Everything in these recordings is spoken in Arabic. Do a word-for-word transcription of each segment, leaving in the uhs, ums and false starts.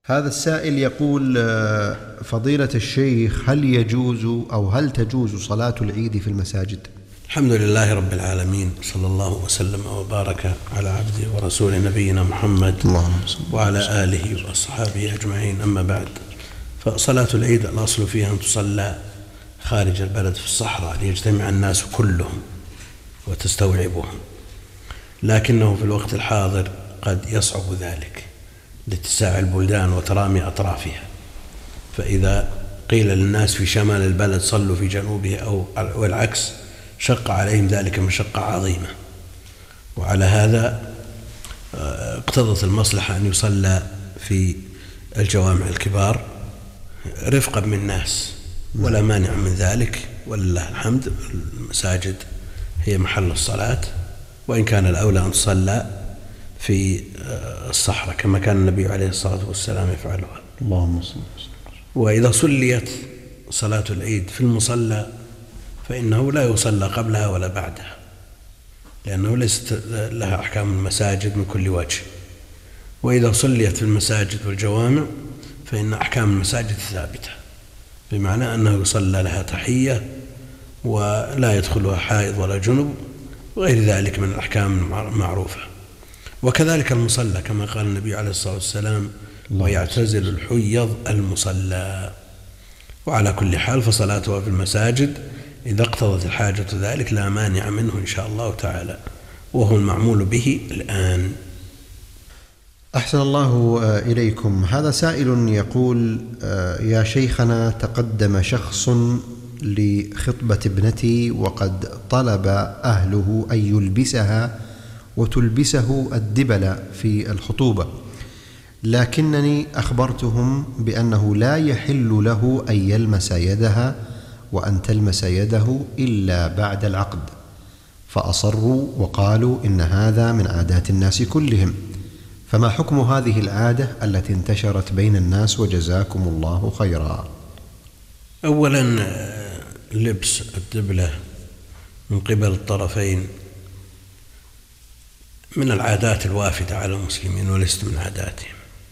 هذا السائل يقول: فضيلة الشيخ، هل يجوز أو هل تجوز صلاة العيد في المساجد؟ الحمد لله رب العالمين، صلى الله وسلم وبارك على عبده ورسوله نبينا محمد وعلى آله وأصحابه أجمعين، أما بعد. فصلاة العيد الأصل فيها أن تصلى خارج البلد في الصحراء ليجتمع الناس كلهم وتستوعبهم، لكنه في الوقت الحاضر قد يصعب ذلك لاتساع البلدان وترامي أطرافها، فإذا قيل للناس في شمال البلد صلوا في جنوبه أو والعكس شق عليهم ذلك مشقة عظيمة. وعلى هذا اقتضت المصلحة أن يصلى في الجوامع الكبار رفقا من الناس، ولا مانع من ذلك، ولله الحمد. المساجد هي محل الصلاة، وإن كان الأولى أن تصلى في الصحراء كما كان النبي عليه الصلاة والسلام يفعلها. اللهم صل وسلم. وإذا صليت صلاة العيد في المصلى فإنه لا يصلى قبلها ولا بعدها، لأنه ليست لها أحكام المساجد من كل وجه. وإذا صليت في المساجد والجوامع فإن أحكام المساجد ثابتة، بمعنى أنه يصلى لها تحية ولا يدخلها حائض ولا جنب وغير ذلك من الأحكام المعروفة. وكذلك المصلى كما قال النبي عليه الصلاة والسلام: ويعتزل الحيض المصلى. وعلى كل حال فصلاتها في المساجد إذا اقتضت الحاجة ذلك لا مانع منه إن شاء الله تعالى، وهو المعمول به الآن. أحسن الله إليكم. هذا سائل يقول: يا شيخنا، تقدم شخص لخطبة ابنتي وقد طلب أهله أن يلبسها وتلبسه الدبل في الخطوبة، لكنني أخبرتهم بأنه لا يحل له أن يلمس يدها وأن تلمس يده إلا بعد العقد، فأصروا وقالوا إن هذا من عادات الناس كلهم، فما حكم هذه العادة التي انتشرت بين الناس وجزاكم الله خيرا؟ أولا، لبس الدبلة من قبل الطرفين من العادات الوافدة على المسلمين وليست من عاداتهم.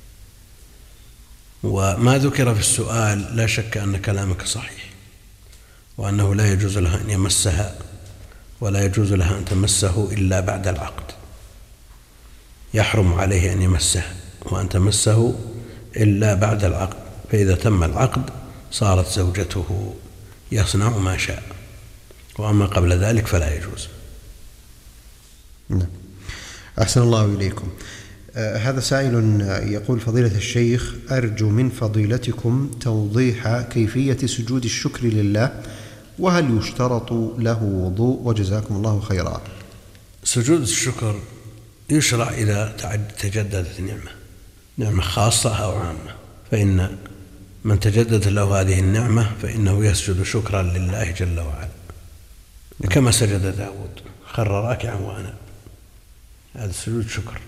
وما ذكر في السؤال لا شك أن كلامك صحيح، وأنه لا يجوز لها أن يمسها ولا يجوز لها أن تمسه إلا بعد العقد. يحرم عليه أن يمسها وأن تمسه إلا بعد العقد، فإذا تم العقد صارت زوجته يصنع ما شاء، وأما قبل ذلك فلا يجوز. نعم. أحسن الله إليكم. آه هذا سائل يقول: فضيلة الشيخ، أرجو من فضيلتكم توضيح كيفية سجود الشكر لله، وهل يشترط له وضوء؟ وجزاكم الله خيرا. سجود الشكر يشرع إذا تجددت نعمة نعمة خاصة أو عامة، فإن من تجددت له هذه النعمة فإنه يسجد شكرا لله جل وعلا، كما سجد داود خر راكعا وأناب، هذا سجود شكر.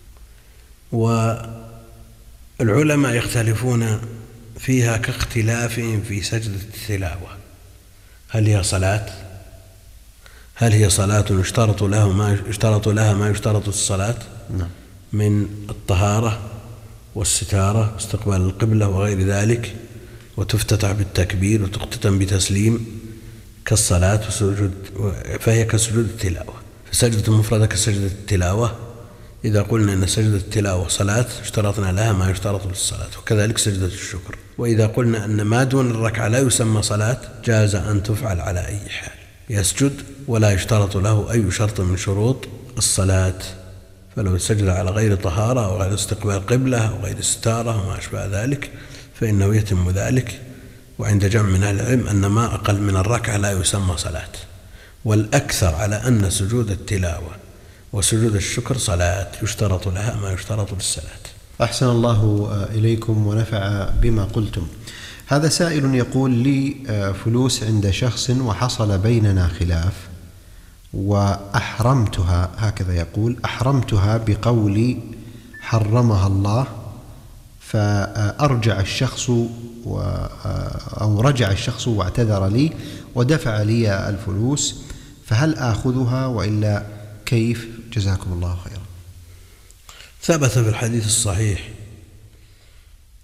والعلماء يختلفون فيها كاختلافهم في سجدة التلاوة، هل هي صلاة؟ هل هي صلاة يشترط لها ما يشترط لها ما يشترط الصلاة من الطهارة والستارة واستقبال القبلة وغير ذلك، وتفتتح بالتكبير وتختتم بتسليم كالصلاة وسجود، فهي كسجود التلاوة. فسجدة المفردة كسجدة التلاوة. إذا قلنا أن سجدة التلاوة صلاة اشترطنا لها ما يشترط للصلاة، وكذلك سجدة الشكر. وإذا قلنا أن ما دون الركعة لا يسمى صلاة جاز أن تفعل على أي حال، يسجد ولا يشترط له أي شرط من شروط الصلاة. فلو سجد على غير طهارة أو غير استقبال قبلة أو غير ستارة وما أشبه ذلك فإنه يتم ذلك. وعند جمع من أهل العلم أن ما أقل من الركعة لا يسمى صلاة، والأكثر على أن سجود التلاوة وسجود الشكر صلاة يشترط لها ما يشترط للصلاة. أحسن الله إليكم ونفع بما قلتم. هذا سائل يقول: لي فلوس عند شخص وحصل بيننا خلاف وأحرمتها، هكذا يقول، أحرمتها بقولي حرمها الله، فأرجع الشخص و أو رجع الشخص واعتذر لي ودفع لي الفلوس، فهل آخذها وإلا كيف؟ جزاكم الله خيرا. ثبت في الحديث الصحيح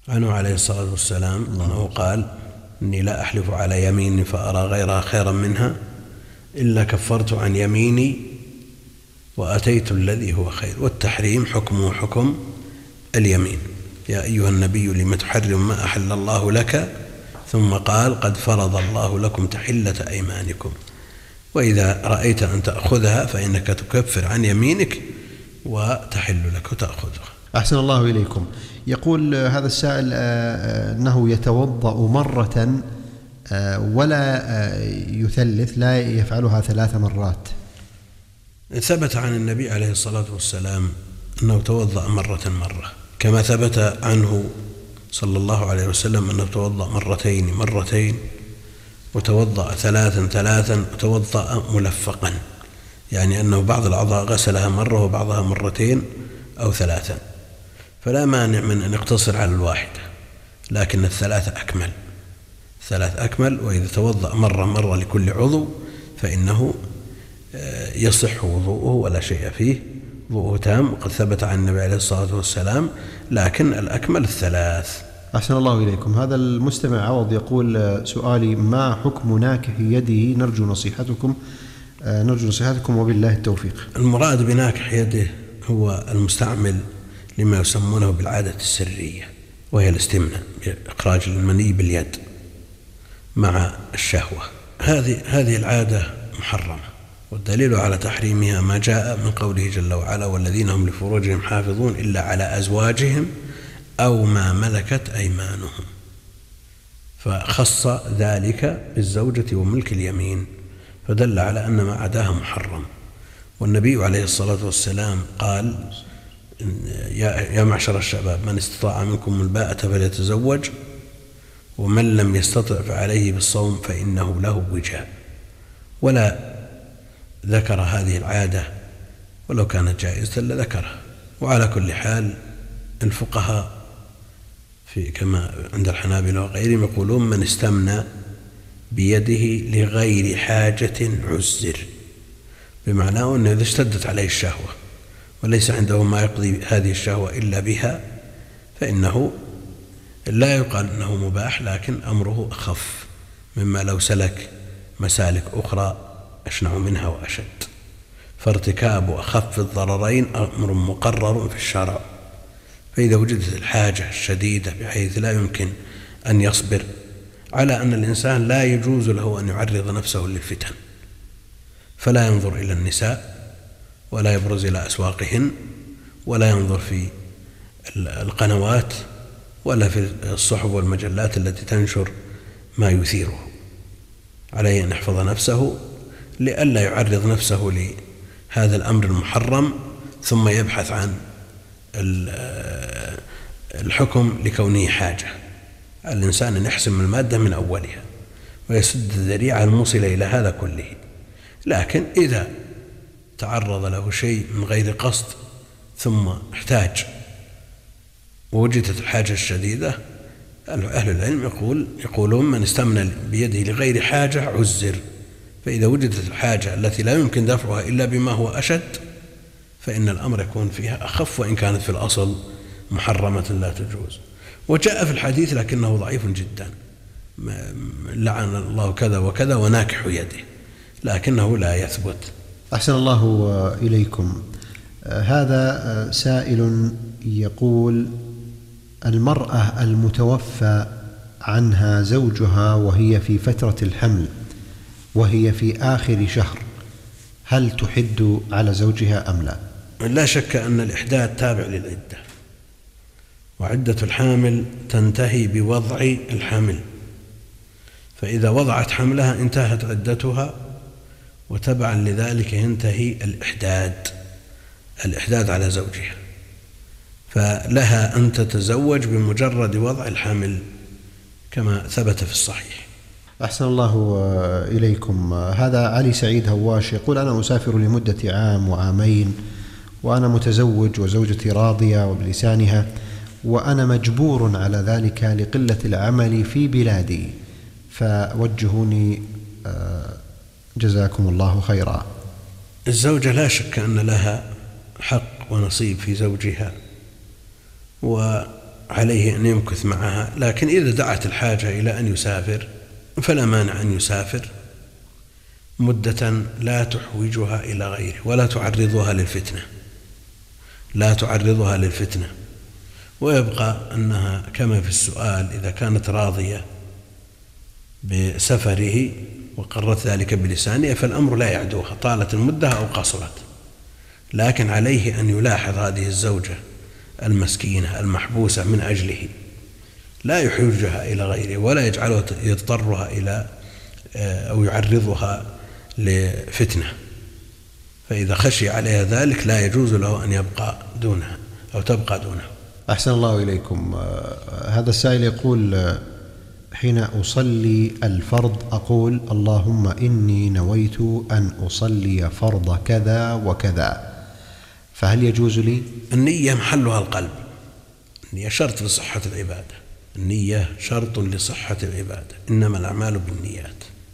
عنه عليه الصلاة والسلام أنه قال: إني لا أحلف على يميني فأرى غيرها خيرا منها إلا كفرت عن يميني وأتيت الذي هو خير. والتحريم حكمه حكم اليمين. يا أيها النبي لم تحرم ما أحل الله لك، ثم قال: قد فرض الله لكم تحلة أيمانكم، وإذا رأيت أن تأخذها فإنك تكفر عن يمينك وتحل لك وتأخذها. أحسن الله إليكم. يقول هذا السائل أنه يتوضأ مرة ولا يثلث، لا يفعلها ثلاث مرات. ثبت عن النبي عليه الصلاة والسلام أنه توضأ مرة مرة، كما ثبت عنه صلى الله عليه وسلم أنه توضأ مرتين مرتين، وتوضأ ثلاثا ثلاثا، وتوضأ ملفقا، يعني أنه بعض الأعضاء غسلها مرة وبعضها مرتين أو ثلاثا، فلا مانع من أن يقتصر على الواحدة، لكن الثلاث أكمل، ثلاث أكمل. وإذا توضأ مرة مرة لكل عضو فإنه يصح وضوءه ولا شيء فيه، وضوءه تام، وقد ثبت عن النبي عليه الصلاة والسلام، لكن الأكمل الثلاث. أحسن الله إليكم. هذا المستمع عوض يقول: سؤالي: ما حكم ناكح يده؟ نرجو نصيحتكم نرجو نصيحتكم وبالله التوفيق. المراد بناكح يده هو المستعمل لما يسمونه بالعادة السرية، وهي الاستمناء بإخراج المني باليد مع الشهوة. هذه هذه العادة محرمة، والدليل على تحريمها ما جاء من قوله جل وعلا: والذين هم لفروجهم حافظون إلا على أزواجهم أو ما ملكت أيمانهم، فخص ذلك بالزوجة وملك اليمين، فدل على أن ما عداها محرم. والنبي عليه الصلاة والسلام قال: يا معشر الشباب من استطاع منكم الباءة فليتزوج، ومن لم يستطع فعليه بالصوم فإنه له وجاء. ولا ذكر هذه العادة، ولو كانت جائزة لذكرها. وعلى كل حال الفقهاء في كما عند الحنابلة وغيرهم يقولون: من استمنى بيده لغير حاجة عزر، بمعنى أنه إذا اشتدت عليه الشهوة وليس عنده ما يقضي هذه الشهوة إلا بها فإنه لا يقال أنه مباح، لكن أمره أخف مما لو سلك مسالك أخرى أشنع منها وأشد. فارتكاب أخف الضررين أمر مقرر في الشرع. فإذا وجدت الحاجة الشديدة بحيث لا يمكن أن يصبر على أن الإنسان لا يجوز له أن يعرض نفسه للفتن، فلا ينظر إلى النساء ولا يبرز إلى أسواقهن ولا ينظر في القنوات ولا في الصحف والمجلات التي تنشر ما يثيره. عليه أن يحفظ نفسه لئلا يعرض نفسه لهذا الأمر المحرم ذم يبحث عن الحكم لكونه حاجة. الإنسان أن يحسم المادة من أولها ويسد الذريعة الموصلة إلى هذا كله. لكن إذا تعرض له شيء من غير قصد ثم احتاج ووجدت الحاجة الشديدة، أهل العلم يقول يقولون: من استمنى بيده لغير حاجة عزر. فإذا وجدت الحاجة التي لا يمكن دفعها إلا بما هو أشد فإن الأمر يكون فيها أخف، وإن كانت في الأصل محرمة لا تجوز. وجاء في الحديث لكنه ضعيف جدا: لعن الله كذا وكذا وناكح يده، لكنه لا يثبت. أحسن الله إليكم. هذا سائل يقول: المرأة المتوفى عنها زوجها وهي في فترة الحمل وهي في آخر شهر، هل تحد على زوجها أم لا؟ لا شك أن الإحداد تابع للعدة، وعدة الحامل تنتهي بوضع الحمل، فإذا وضعت حملها انتهت عدتها، وتبعا لذلك ينتهي الإحداد الإحداد على زوجها، فلها أن تتزوج بمجرد وضع الحمل كما ثبت في الصحيح. أحسن الله إليكم. هذا علي سعيد هواش يقول: أنا أسافر لمدة عام وعامين، وأنا متزوج وزوجتي راضية وبلسانها، وأنا مجبور على ذلك لقلة العمل في بلادي، فوجهوني جزاكم الله خيرا. الزوجة لا شك أن لها حق ونصيب في زوجها، عليه أن يمكث معها، لكن إذا دعت الحاجة إلى أن يسافر فلا مانع أن يسافر مدة لا تحوجها إلى غيره ولا تعرضها للفتنة لا تعرضها للفتنة ويبقى أنها كما في السؤال إذا كانت راضية بسفره وقررت ذلك بلسانها فالأمر لا يعدوها طالت المدة أو قصرت، لكن عليه أن يلاحظ هذه الزوجة المسكينة المحبوسة من أجله، لا يحوجها إلى غيره ولا يجعله يضطرها إلى أو يعرضها لفتنة، فإذا خشي عليها ذلك لا يجوز له أن يبقى دونها أو تبقى دونه. أحسن الله إليكم. هذا السائل يقول: حين أصلي الفرض أقول اللهم إني نويت أن أصلي فرض كذا وكذا، فهل يجوز لي؟ النية محلها القلب، النية شرط لصحة العبادة، النية شرط لصحة العبادة، إنما الأعمال بالنيات،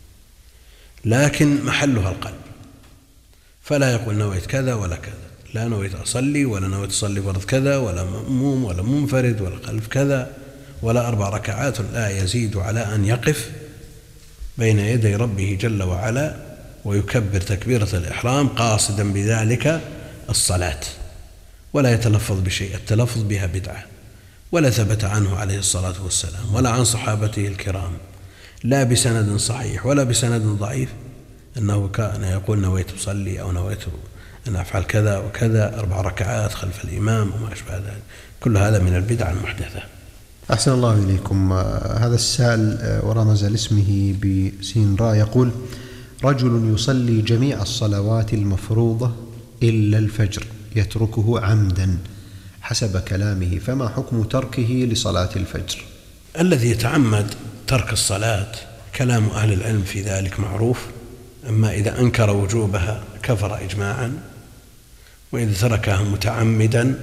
لكن محلها القلب، فلا يقول نويت كذا ولا كذا، لا نويت أصلي ولا نويت أصلي فرض كذا ولا مأموم ولا منفرد ولا خلف كذا ولا أربع ركعات، لا يزيد على أن يقف بين يدي ربه جل وعلا ويكبر تكبيرة الإحرام قاصدا بذلك الصلاة، ولا يتلفظ بشيء، التلفظ بها بدعة، ولا ثبت عنه عليه الصلاة والسلام ولا عن صحابته الكرام لا بسند صحيح ولا بسند ضعيف أنه كان يقول نويت أصلي أو نويت أن أفعل كذا وكذا أربع ركعات خلف الإمام وما أشبه ذلك، كل هذا من البدع المحدثة. أحسن الله إليكم. هذا السائل ورمز لاسمه بسين راء يقول: رجل يصلي جميع الصلوات المفروضة إلا الفجر يتركه عمدا حسب كلامه، فما حكم تركه لصلاة الفجر؟ الذي يتعمد ترك الصلاة كلام أهل العلم في ذلك معروف، أما إذا أنكر وجوبها كفر إجماعا، وإذا تركها متعمدا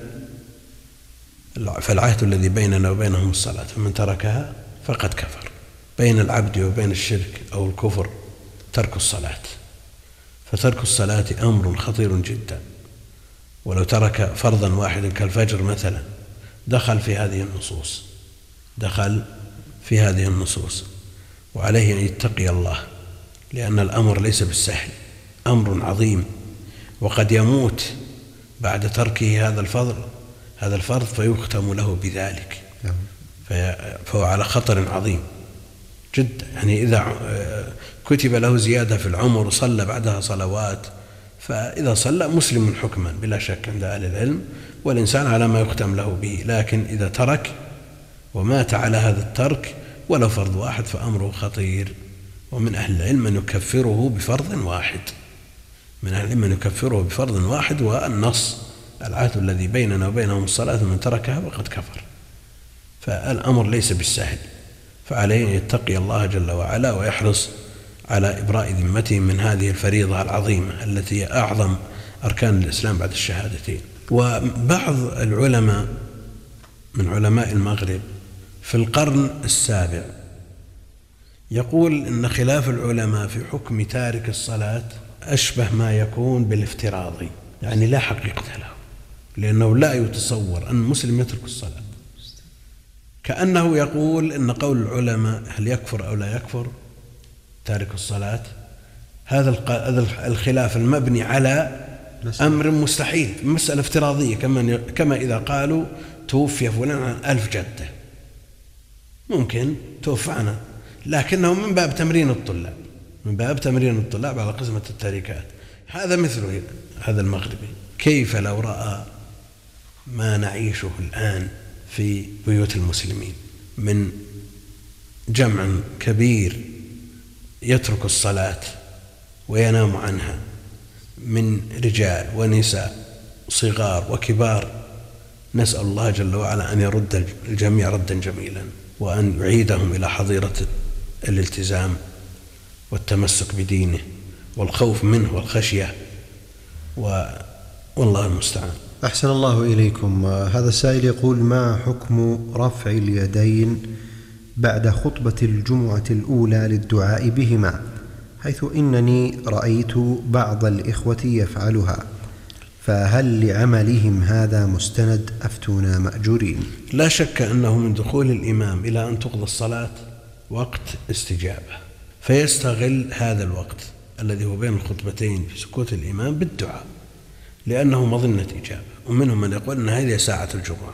فالعهد الذي بيننا وبينهم الصلاة، فمن تركها فقد كفر. بين العبد وبين الشرك أو الكفر ترك الصلاة، فترك الصلاة أمر خطير جدا، ولو ترك فرضا واحدا كالفجر مثلا دخل في هذه النصوص دخل في هذه النصوص وعليه أن يتقي الله، لأن الأمر ليس بالسهل، أمر عظيم، وقد يموت بعد تركه هذا الفضل هذا الفرض فيختم له بذلك، فهو على خطر عظيم جدا. يعني إذا كتب له زيادة في العمر وصلى بعدها صلوات، فإذا صلى مسلم حكما بلا شك عند أهل العلم، والإنسان على ما يختم له به، لكن إذا ترك ومات على هذا الترك ولو فرض واحد فأمره خطير. ومن أهل العلم من يكفره بفرض واحد من أهل العلم من يكفره بفرض واحد والنص العهد الذي بيننا وبينهم الصلاة من تركها وقد كفر، فالأمر ليس بالسهل، فعليه أن يتقي الله جل وعلا ويحرص على إبراء ذمته من هذه الفريضة العظيمة التي هي أعظم أركان الإسلام بعد الشهادتين. وبعض العلماء من علماء المغرب في القرن السابع يقول إن خلاف العلماء في حكم تارك الصلاة أشبه ما يكون بالافتراضي، يعني لا حقيقة له، لأنه لا يتصور أن مسلم يترك الصلاة، كأنه يقول إن قول العلماء هل يكفر أو لا يكفر تارك الصلاة هذا الخلاف المبني على أمر مستحيل، مسألة افتراضية، كما إذا قالوا توفي فلان عن ألف جدة، ممكن توفى عنه، لكنه من باب تمرين الطلاب من باب تمرين الطلاب على قسمة التاركات. هذا مثل هذا المغربي، كيف لو رأى ما نعيشه الآن في بيوت المسلمين من جمع كبير يترك الصلاة وينام عنها من رجال ونساء صغار وكبار، نسأل الله جل وعلا أن يرد الجميع ردا جميلا، وأن يعيدهم إلى حظيرة الالتزام والتمسك بدينه والخوف منه والخشية، والله المستعان. أحسن الله إليكم. هذا السائل يقول: ما حكم رفع اليدين بعد خطبة الجمعة الأولى للدعاء بهما، حيث إنني رأيت بعض الإخوة يفعلها، فهل لعملهم هذا مستند؟ أفتونا مأجورين. لا شك أنه من دخول الإمام إلى أن تقضى الصلاة وقت استجابة، فيستغل هذا الوقت الذي هو بين الخطبتين في سكوت الإمام بالدعاء، لأنه مظنة إجابة. ومنهم من يقول أن هذه ساعة الجمعة،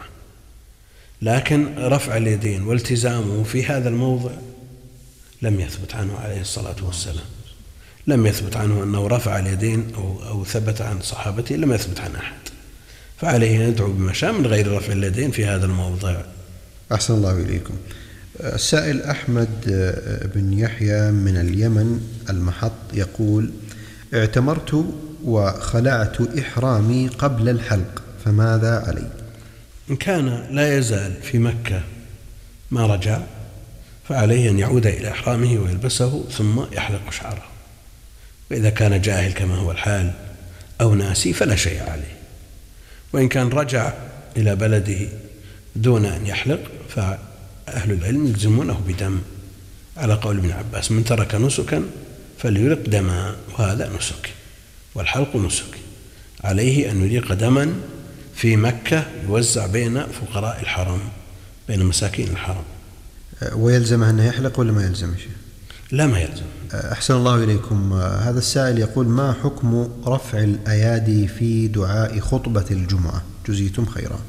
لكن رفع اليدين والتزامه في هذا الموضع لم يثبت عنه عليه الصلاة والسلام، لم يثبت عنه أنه رفع اليدين أو, أو ثبت عن صحابته، لم يثبت عن أحد، فعليه أن يدعو بما شاء من غير رفع اليدين في هذا الموضع. أحسن الله إليكم. السائل أحمد بن يحيى من اليمن المحط يقول: اعتمرت وخلعت إحرامي قبل الحلق، فماذا علي؟ إن كان لا يزال في مكة ما رجع، فعليه أن يعود إلى إحرامه ويلبسه ثم يحلق شعره. وإذا كان جاهل كما هو الحال أو ناسي فلا شيء عليه. وإن كان رجع إلى بلده دون أن يحلق فأهل العلم يلزمونه بدم، على قول ابن عباس: من ترك نسكا فليرق دما، وهذا نسك، والحلق نسك. عليه أن يريق دما في مكة يوزع بين فقراء الحرم، بين مساكين الحرم. ويلزمه أنه يحلق ولا ما يلزم شيء؟ لا، ما يلزم. أحسن الله إليكم. هذا السائل يقول: ما حكم رفع الأيادي في دعاء خطبة الجمعة؟ جزيتم خيرا.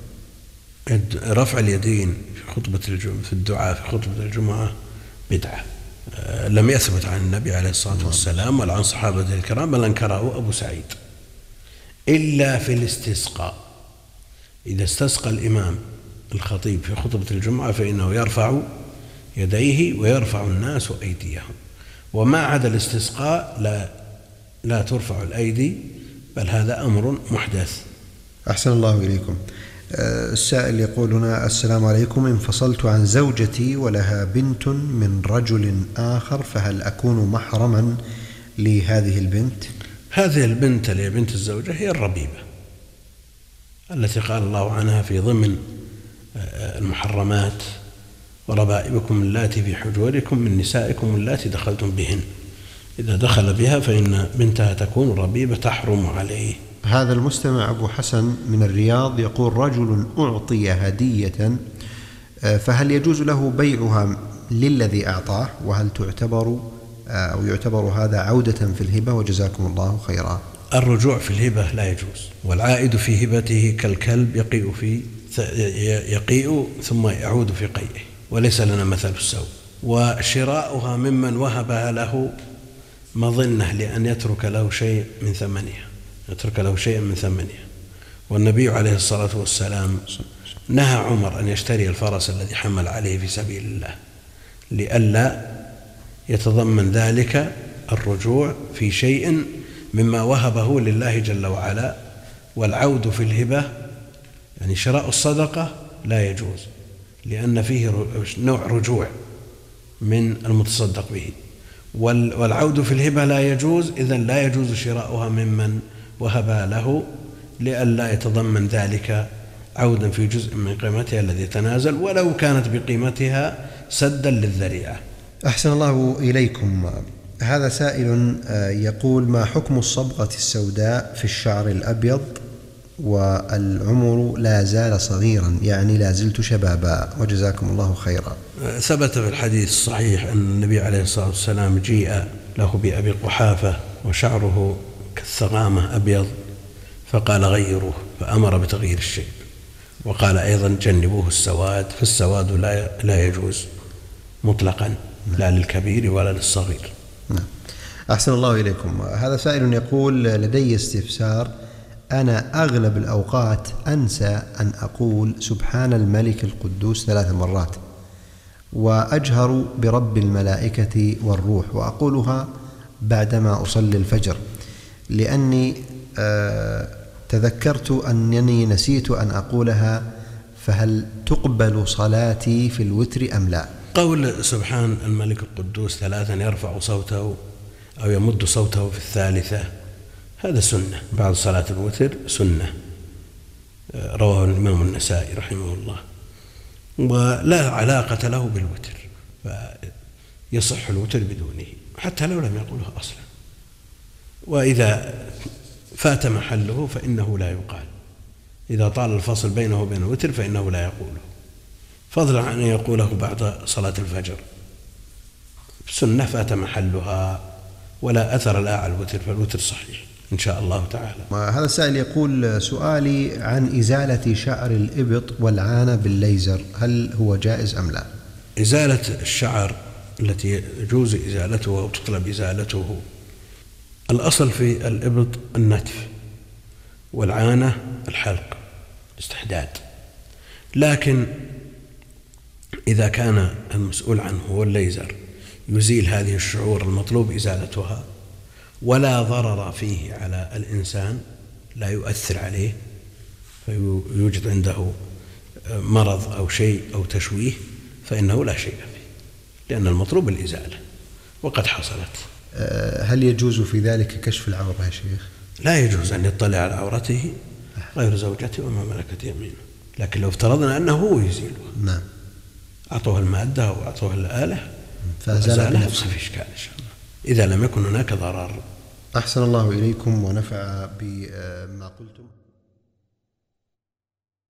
رفع اليدين في خطبة الجمعة، في الدعاء في خطبة الجمعة بدعة، لم يثبت عن النبي عليه الصلاة والسلام ولا عن صحابته الكرام، بل أنكره أبو سعيد، إلا في الاستسقاء. إذا استسقى الإمام الخطيب في خطبة الجمعة فإنه يرفع يديه ويرفع الناس أيديهم، وما عدا الاستسقاء لا لا ترفع الأيدي، بل هذا أمر محدث. أحسن الله إليكم. السائل يقول هنا: السلام عليكم، انفصلت عن زوجتي ولها بنت من رجل آخر، فهل أكون محرما لهذه البنت؟ هذه البنت اللي هي بنت الزوجة هي الربيبة التي قال الله عنها في ضمن المحرمات: وربائبكم اللاتي في حجوركم من نسائكم اللاتي دخلتم بهن. إذا دخل بها فإن بنتها تكون ربيبة تحرم عليه. هذا المستمع أبو حسن من الرياض يقول: رجل أعطي هدية، فهل يجوز له بيعها للذي أعطاه؟ وهل تعتبر أو يعتبر هذا عودة في الهبة؟ وجزاكم الله خيرا. الرجوع في الهبة لا يجوز، والعائد في هبته كالكلب يقيء في يقيء ثم يعود في قيئه، وليس لنا مثل السوء. وشراؤها ممن وهبها له مظنة لأن يترك له شيء من ثمنها، يترك له شيء من ثمنها. والنبي عليه الصلاة والسلام نهى عمر أن يشتري الفرس الذي حمل عليه في سبيل الله، لئلا يتضمن ذلك الرجوع في شيء مما وهبه لله جل وعلا. والعود في الهبة يعني شراء الصدقة لا يجوز، لأن فيه نوع رجوع من المتصدق به. والعود في الهبة لا يجوز، إذن لا يجوز شراؤها ممن وهبها له، لئلا يتضمن ذلك عودا في جزء من قيمتها الذي يتنازل ولو كانت بقيمتها سدا للذريعة. أحسن الله إليكم. هذا سائل يقول: ما حكم الصبغة السوداء في الشعر الأبيض والعمر لا زال صغيرا، يعني لا زلت شبابا؟ وجزاكم الله خيرا. ثبت في الحديث الصحيح أن النبي عليه الصلاة والسلام جيء له بأبي قحافة وشعره كالثغامة أبيض، فقال: غيروه، فأمر بتغيير الشيب. وقال أيضا: جنبوه السواد، فالسواد لا لا يجوز مطلقا، لا للكبير ولا للصغير. نعم. أحسن الله إليكم. هذا سائل يقول: لدي استفسار، أنا أغلب الأوقات أنسى أن أقول سبحان الملك القدوس ثلاث مرات، وأجهر برب الملائكة والروح، وأقولها بعدما أصلي الفجر، لأني آه تذكرت أنني نسيت أن أقولها، فهل تقبل صلاتي في الوتر أم لا؟ قول سبحان الملك القدوس ثلاثا يرفع صوته أو يمد صوته في الثالثة هذا سنة بعد صلاة الوتر، سنة رواه الإمام النسائي رحمه الله، ولا علاقة له بالوتر، فيصح الوتر بدونه حتى لو لم يقوله أصلا. وإذا فات محله فإنه لا يقال. إذا طال الفصل بينه وبين الوتر فإنه لا يقوله، فضلا عن أن يقوله بعد صلاة الفجر. السنة فات محلها ولا أثر لها على الوتر، فالوتر صحيح إن شاء الله تعالى. هذا السائل يقول: سؤالي عن إزالة شعر الإبط والعانة بالليزر، هل هو جائز أم لا؟ إزالة الشعر التي يجوز إزالته وتطلب إزالته، الأصل في الإبط النتف، والعانة الحلق استحداد. لكن إذا كان المسؤول عنه هو الليزر يزيل هذه الشعور المطلوب إزالتها ولا ضرر فيه على الإنسان، لا يؤثر عليه فيوجد عنده مرض أو شيء أو تشويه، فإنه لا شيء فيه، لأن المطلوب الإزالة وقد حصلت. هل يجوز في ذلك كشف العورة يا شيخ؟ لا يجوز أن يطلع على عورته غير زوجته وما ملكت يمينه، لكن لو افترضنا أنه هو يزيلها، نعم، أعطوه المادة أو أعطوه الآلة فأزالها بنفسه، ما في إشكال إن شاء الله إذا لم يكن هناك ضرر. أحسن الله إليكم ونفع بما قلتم.